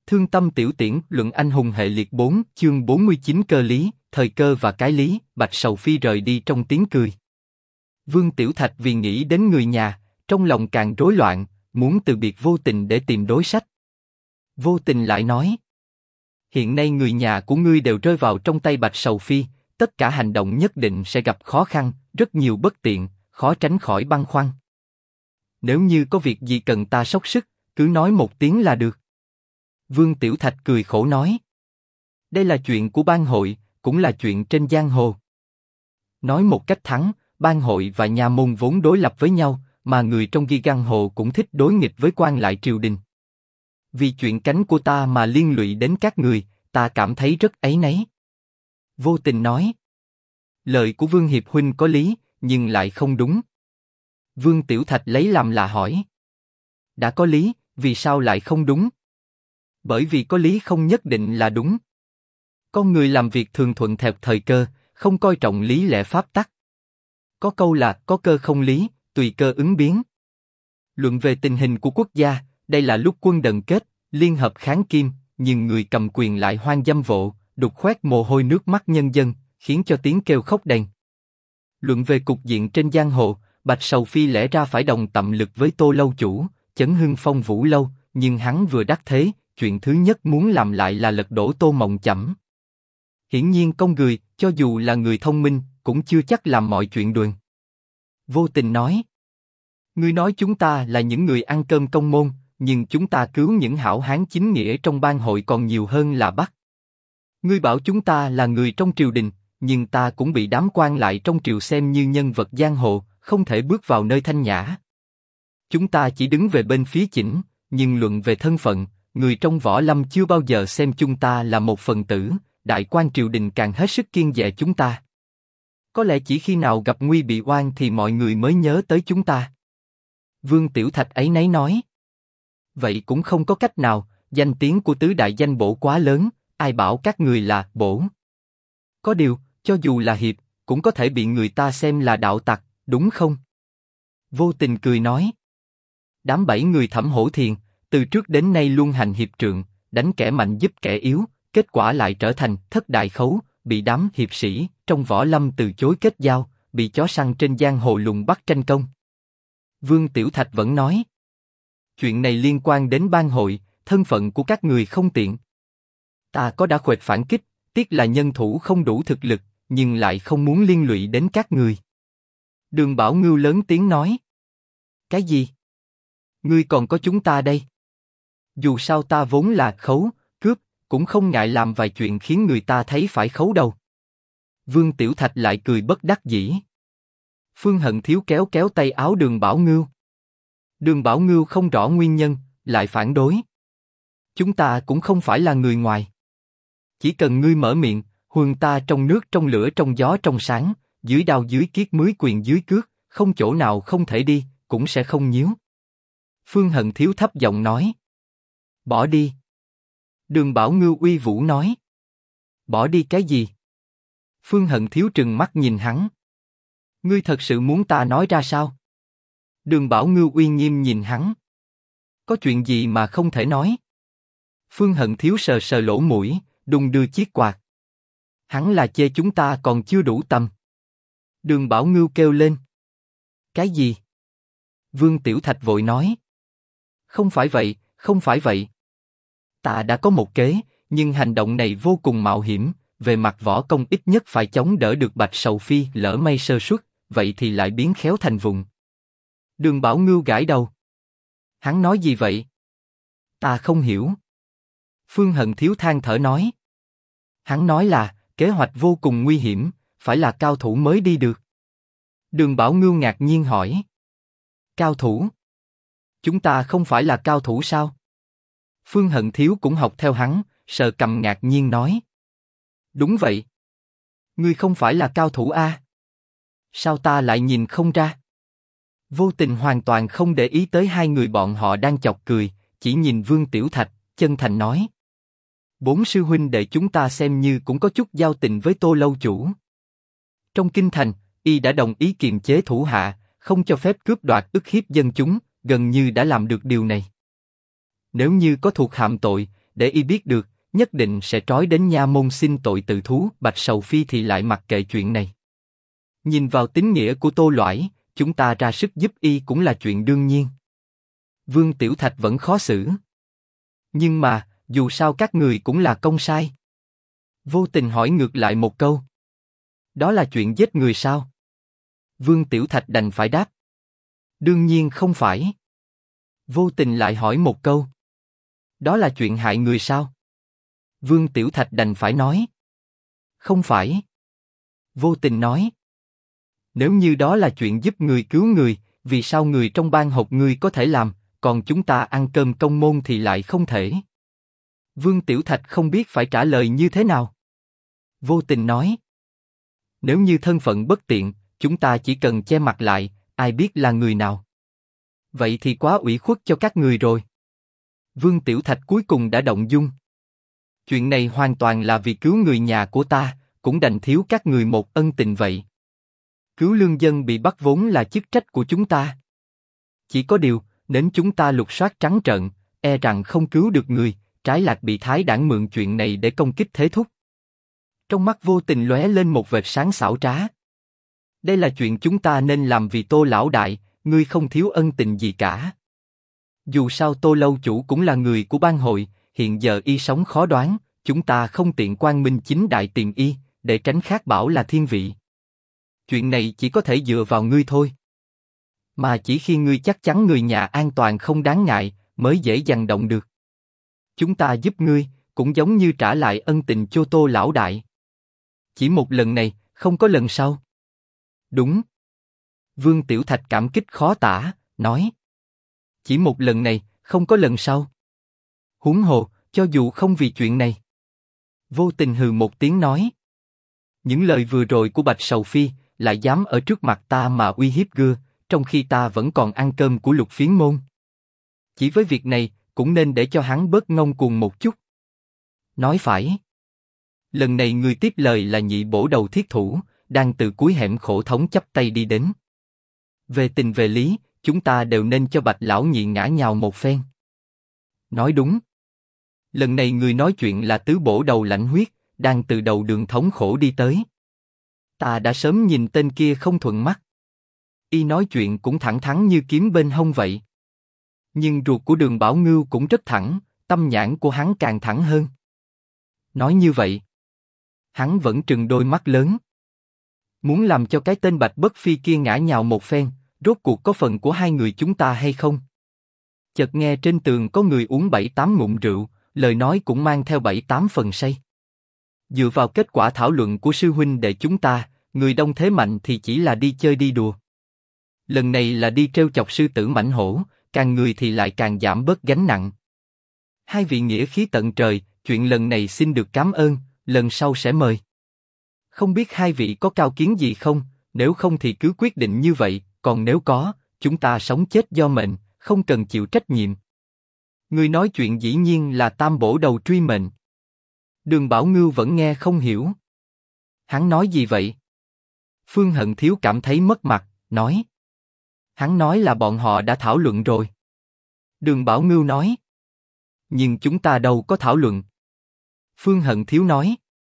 Thương tâm tiểu tiễn, luận anh hùng hệ liệt 4, chương 49 cơ lý, thời cơ và cái lý. Bạch Sầu Phi rời đi trong tiếng cười. Vương Tiểu Thạch vì nghĩ đến người nhà, trong lòng càng rối loạn, muốn từ biệt Vô Tình để tìm đối sách. Vô Tình lại nói: hiện nay người nhà của ngươi đều rơi vào trong tay Bạch Sầu Phi, tất cả hành động nhất định sẽ gặp khó khăn, rất nhiều bất tiện, khó tránh khỏi băn khoăn. Nếu như có việc gì cần ta sốc sức, cứ nói một tiếng là được. Vương Tiểu Thạch cười khổ nói: đây là chuyện của bang hội, cũng là chuyện trên giang hồ. Nói một cách thẳng, bang hội và nha môn vốn đối lập với nhau, mà người trong giang hồ cũng thích đối nghịch với quan lại triều đình. Vì chuyện cánh của ta mà liên lụy đến các người, ta cảm thấy rất áy náy. Vô Tình nói: lời của Vương Hiệp huynh có lý, nhưng lại không đúng. Vương Tiểu Thạch lấy làm lạ hỏi: đã có lý, vì sao lại không đúng? Bởi vì có lý không nhất định là đúng. Con người làm việc thường thuận theo thời cơ, không coi trọng lý lẽ pháp tắc. Có câu là có cơ không lý, tùy cơ ứng biến. Luận về tình hình của quốc gia, đây là lúc quân đần kết, liên hợp kháng Kim, nhưng người cầm quyền lại hoang dâm vộ, đục khoét mồ hôi nước mắt nhân dân, khiến cho tiếng kêu khóc đền. Luận về cục diện trên giang hồ, Bạch Sầu Phi lẽ ra phải đồng tầm lực với Tô lâu chủ, chấn hưng Phong Vũ lâu, nhưng hắn vừa đắc thế, chuyện thứ nhất muốn làm lại là lật đổ Tô Mộng Chẩm. Hiển nhiên con người, cho dù là người thông minh, cũng chưa chắc làm mọi chuyện đùn. Vô Tình nói: ngươi nói chúng ta là những người ăn cơm công môn, nhưng chúng ta cứu những hảo hán chính nghĩa trong bang hội còn nhiều hơn là bắt. Ngươi bảo chúng ta là người trong triều đình, nhưng ta cũng bị đám quan lại trong triều xem như nhân vật giang hồ, không thể bước vào nơi thanh nhã. Chúng ta chỉ đứng về bên phía chỉnh, nhưng luận về thân phận, người trong võ lâm chưa bao giờ xem chúng ta là một phần tử, đại quan triều đình càng hết sức kiêng dè chúng ta. Có lẽ chỉ khi nào gặp nguy bị oan thì mọi người mới nhớ tới chúng ta. Vương Tiểu Thạch ấy nấy nói: vậy cũng không có cách nào, danh tiếng của tứ đại danh bổ quá lớn, ai bảo các người là bổ. Có điều, cho dù là hiệp, cũng có thể bị người ta xem là đạo tặc, đúng không? Vô Tình cười nói: đám 7 người Thẩm Hổ Thiền, từ trước đến nay luôn hành hiệp trượng, đánh kẻ mạnh giúp kẻ yếu, kết quả lại trở thành thất đại khấu, bị đám hiệp sĩ trong võ lâm từ chối kết giao, bị chó săn trên giang hồ lùng bắt tranh công. Vương Tiểu Thạch vẫn nói: chuyện này liên quan đến bang hội, thân phận của các người không tiện. Ta có đã khuếch phản kích, tiếc là nhân thủ không đủ thực lực, nhưng lại không muốn liên lụy đến các người. Đường Bảo Ngưu lớn tiếng nói: cái gì? Ngươi còn có chúng ta đây. Dù sao ta vốn là khấu, cướp, cũng không ngại làm vài chuyện khiến người ta thấy phải khấu đầu. Vương Tiểu Thạch lại cười bất đắc dĩ. Phương Hận Thiếu kéo kéo tay áo Đường Bảo Ngưu. Đường Bảo Ngưu không rõ nguyên nhân, lại phản đối: chúng ta cũng không phải là người ngoài. Chỉ cần ngươi mở miệng, huân ta trong nước trong lửa trong gió trong sáng, dưới đao dưới kiết mưới quyền dưới cước, không chỗ nào không thể đi, cũng sẽ không nhíu. Phương Hận Thiếu thấp giọng nói: bỏ đi. Đường Bảo Ngưu uy vũ nói: bỏ đi cái gì? Phương Hận Thiếu trừng mắt nhìn hắn: ngươi thật sự muốn ta nói ra sao? Đường Bảo Ngưu uy nghiêm nhìn hắn: có chuyện gì mà không thể nói? Phương Hận Thiếu sờ sờ lỗ mũi, đung đưa chiếc quạt. Hắn là chê chúng ta còn chưa đủ tầm. Đường Bảo Ngưu kêu lên: cái gì? Vương Tiểu Thạch vội nói: không phải vậy, không phải vậy. Ta đã có một kế, nhưng hành động này vô cùng mạo hiểm, về mặt võ công ít nhất phải chống đỡ được Bạch Sầu Phi, lỡ may sơ suất, vậy thì lại biến khéo thành vụng. Đường Bảo Ngưu gãi đầu: hắn nói gì vậy? Ta không hiểu. Phương Hận Thiếu than thở nói: hắn nói là, kế hoạch vô cùng nguy hiểm, phải là cao thủ mới đi được. Đường Bảo Ngưu ngạc nhiên hỏi: cao thủ? Chúng ta không phải là cao thủ sao? Phương Hận Thiếu cũng học theo hắn, sờ cằm ngạc nhiên nói: đúng vậy. Ngươi không phải là cao thủ a? Sao ta lại nhìn không ra? Vô Tình hoàn toàn không để ý tới hai người bọn họ đang chọc cười, chỉ nhìn Vương Tiểu Thạch, chân thành nói: 4 sư huynh đệ chúng ta xem như cũng có chút giao tình với Tô lâu chủ. Trong kinh thành, y đã đồng ý kiềm chế thủ hạ, không cho phép cướp đoạt ức hiếp dân chúng, gần như đã làm được điều này. Nếu như có thuộc hàm tội, để y biết được, nhất định sẽ trói đến nha môn xin tội tự thú. Bạch Sầu Phi thì lại mặc kệ chuyện này. Nhìn vào tín nghĩa của Tô Loải, chúng ta ra sức giúp y cũng là chuyện đương nhiên. Vương Tiểu Thạch vẫn khó xử. Nhưng mà, dù sao các người cũng là công sai. Vô Tình hỏi ngược lại một câu. Đó là chuyện giết người sao? Vương Tiểu Thạch đành phải đáp. Đương nhiên không phải. Vô Tình lại hỏi một câu. Đó là chuyện hại người sao? Vương Tiểu Thạch đành phải nói. Không phải. Vô Tình nói. Nếu như đó là chuyện giúp người cứu người, vì sao người trong ban học ngươi có thể làm, còn chúng ta ăn cơm công môn thì lại không thể? Vương Tiểu Thạch không biết phải trả lời như thế nào. Vô Tình nói. Nếu như thân phận bất tiện, chúng ta chỉ cần che mặt lại, ai biết là người nào. Vậy thì quá ủy khuất cho các người rồi. Vương Tiểu Thạch cuối cùng đã động dung. Chuyện này hoàn toàn là vì cứu người nhà của ta, cũng đành thiếu các người một ân tình vậy. Cứu lương dân bị bắt vốn là chức trách của chúng ta. Chỉ có điều, nếu chúng ta lục soát trắng trợn, e rằng không cứu được người, trái lại bị Thái Đảng mượn chuyện này để công kích thế thúc. Trong mắt Vô Tình lóe lên một vệt sáng xảo trá. Đây là chuyện chúng ta nên làm vì Tô lão đại, ngươi không thiếu ân tình gì cả. Dù sao Tô lâu chủ cũng là người của ban hội, hiện giờ y sống khó đoán, chúng ta không tiện quang minh chính đại tìm y, để tránh khác bảo là thiên vị. Chuyện này chỉ có thể dựa vào ngươi thôi. Mà chỉ khi ngươi chắc chắn người nhà an toàn không đáng ngại, mới dễ dàng động được. Chúng ta giúp ngươi, cũng giống như trả lại ân tình cho Tô lão đại. Chỉ một lần này, không có lần sau. Đúng. Vương Tiểu Thạch cảm kích khó tả, nói. Chỉ một lần này, không có lần sau. Huống hồ, cho dù không vì chuyện này. Vô Tình hừ một tiếng nói. Những lời vừa rồi của Bạch Sầu Phi, lại dám ở trước mặt ta mà uy hiếp gưa, trong khi ta vẫn còn ăn cơm của Lục Phiến môn. Chỉ với việc này, cũng nên để cho hắn bớt ngông cuồng một chút. Nói phải. Lần này người tiếp lời là Nhị bổ đầu thiết thủ, đang từ cuối hẻm khổ thống chắp tay đi đến. Về tình về lý, chúng ta đều nên cho Bạch lão nhị ngã nhào một phen. Nói đúng. Lần này người nói chuyện là tứ bổ đầu Lãnh Huyết, đang từ đầu đường thống khổ đi tới. Ta đã sớm nhìn tên kia không thuận mắt. Y nói chuyện cũng thẳng thắn như kiếm bên hông vậy. Nhưng ruột của Đường Bảo Ngưu cũng rất thẳng, tâm nhãn của hắn càng thẳng hơn. Nói như vậy, hắn vẫn trừng đôi mắt lớn. Muốn làm cho cái tên Bạch Bất Phi kia ngã nhào một phen, rốt cuộc có phần của hai người chúng ta hay không? Chợt nghe trên tường có người uống 7-8 ngụm rượu, lời nói cũng mang theo 7-8 phần say. Dựa vào kết quả thảo luận của sư huynh đệ chúng ta, người đông thế mạnh thì chỉ là đi chơi đi đùa. Lần này là đi trêu chọc sư tử mãnh hổ, càng người thì lại càng giảm bớt gánh nặng. Hai vị nghĩa khí tận trời, chuyện lần này xin được cảm ơn, lần sau sẽ mời. Không biết hai vị có cao kiến gì không, nếu không thì cứ quyết định như vậy, còn nếu có, chúng ta sống chết do mệnh, không cần chịu trách nhiệm. Người nói chuyện dĩ nhiên là Tam bổ đầu truy mệnh. Đường Bảo Ngưu vẫn nghe không hiểu. Hắn nói gì vậy? Phương Hận Thiếu cảm thấy mất mặt, nói. Hắn nói là bọn họ đã thảo luận rồi. Đường Bảo Ngưu nói. Nhưng chúng ta đâu có thảo luận. Phương Hận Thiếu nói.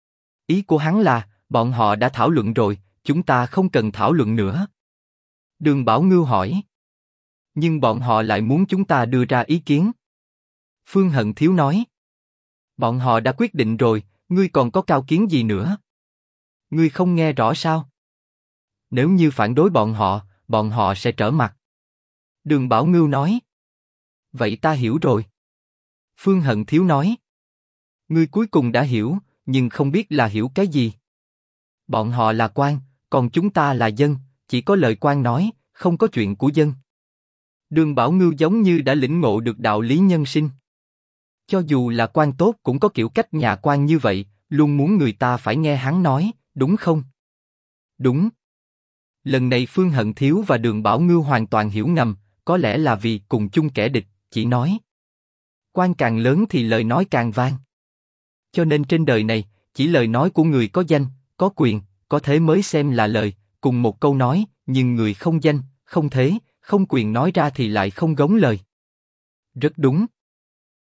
Ý của hắn là, bọn họ đã thảo luận rồi, chúng ta không cần thảo luận nữa. Đường Bảo Ngưu hỏi. Nhưng bọn họ lại muốn chúng ta đưa ra ý kiến. Phương Hận Thiếu nói. Bọn họ đã quyết định rồi, ngươi còn có cao kiến gì nữa? Ngươi không nghe rõ sao? Nếu như phản đối bọn họ sẽ trở mặt. Đường Bảo Ngưu nói. Vậy ta hiểu rồi. Phương Hận Thiếu nói. Ngươi cuối cùng đã hiểu, nhưng không biết là hiểu cái gì. Bọn họ là quan, còn chúng ta là dân, chỉ có lời quan nói, không có chuyện của dân. Đường Bảo Ngưu giống như đã lĩnh ngộ được đạo lý nhân sinh. Cho dù là quan tốt cũng có kiểu cách nhà quan như vậy, luôn muốn người ta phải nghe hắn nói, đúng không? Đúng. Lần này Phương Hận Thiếu và Đường Bảo Ngưu hoàn toàn hiểu ngầm, có lẽ là vì cùng chung kẻ địch, chỉ nói. Quan càng lớn thì lời nói càng vang. Cho nên trên đời này, chỉ lời nói của người có danh, có quyền, có thế mới xem là lời, cùng một câu nói, nhưng người không danh, không thế, không quyền nói ra thì lại không gống lời. Rất đúng.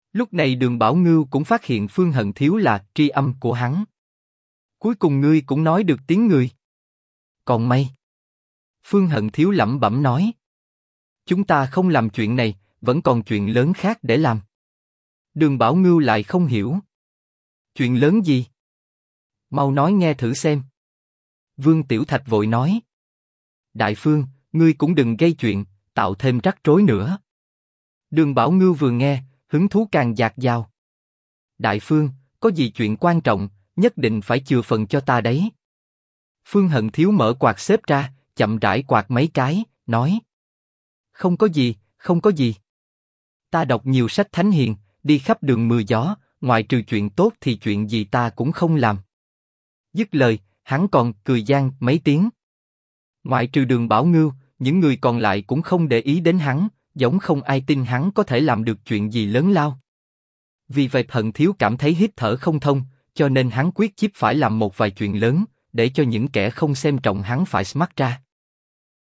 Lúc này Đường Bảo Ngưu cũng phát hiện Phương Hận Thiếu là tri âm của hắn. Cuối cùng ngươi cũng nói được tiếng người. Còn may. Phương Hận Thiếu lẩm bẩm nói. Chúng ta không làm chuyện này, vẫn còn chuyện lớn khác để làm. Đường Bảo Ngưu lại không hiểu. Chuyện lớn gì? Mau nói nghe thử xem. Vương Tiểu Thạch vội nói. Đại Phương, ngươi cũng đừng gây chuyện, tạo thêm rắc rối nữa. Đường Bảo Ngưu vừa nghe, hứng thú càng dạt dào. Đại Phương, có gì chuyện quan trọng, nhất định phải chừa phần cho ta đấy. Phương Hận Thiếu mở quạt xếp ra, chậm rãi quạt mấy cái, nói. Không có gì, không có gì. Ta đọc nhiều sách thánh hiền, đi khắp đường mưa gió, ngoại trừ chuyện tốt thì chuyện gì ta cũng không làm. Dứt lời, hắn còn cười gian mấy tiếng. Ngoại trừ Đường Bảo Ngưu, những người còn lại cũng không để ý đến hắn, giống không ai tin hắn có thể làm được chuyện gì lớn lao. Vì vậy Hận Thiếu cảm thấy hít thở không thông, cho nên hắn quyết chí phải làm một vài chuyện lớn, để cho những kẻ không xem trọng hắn phải smart ra.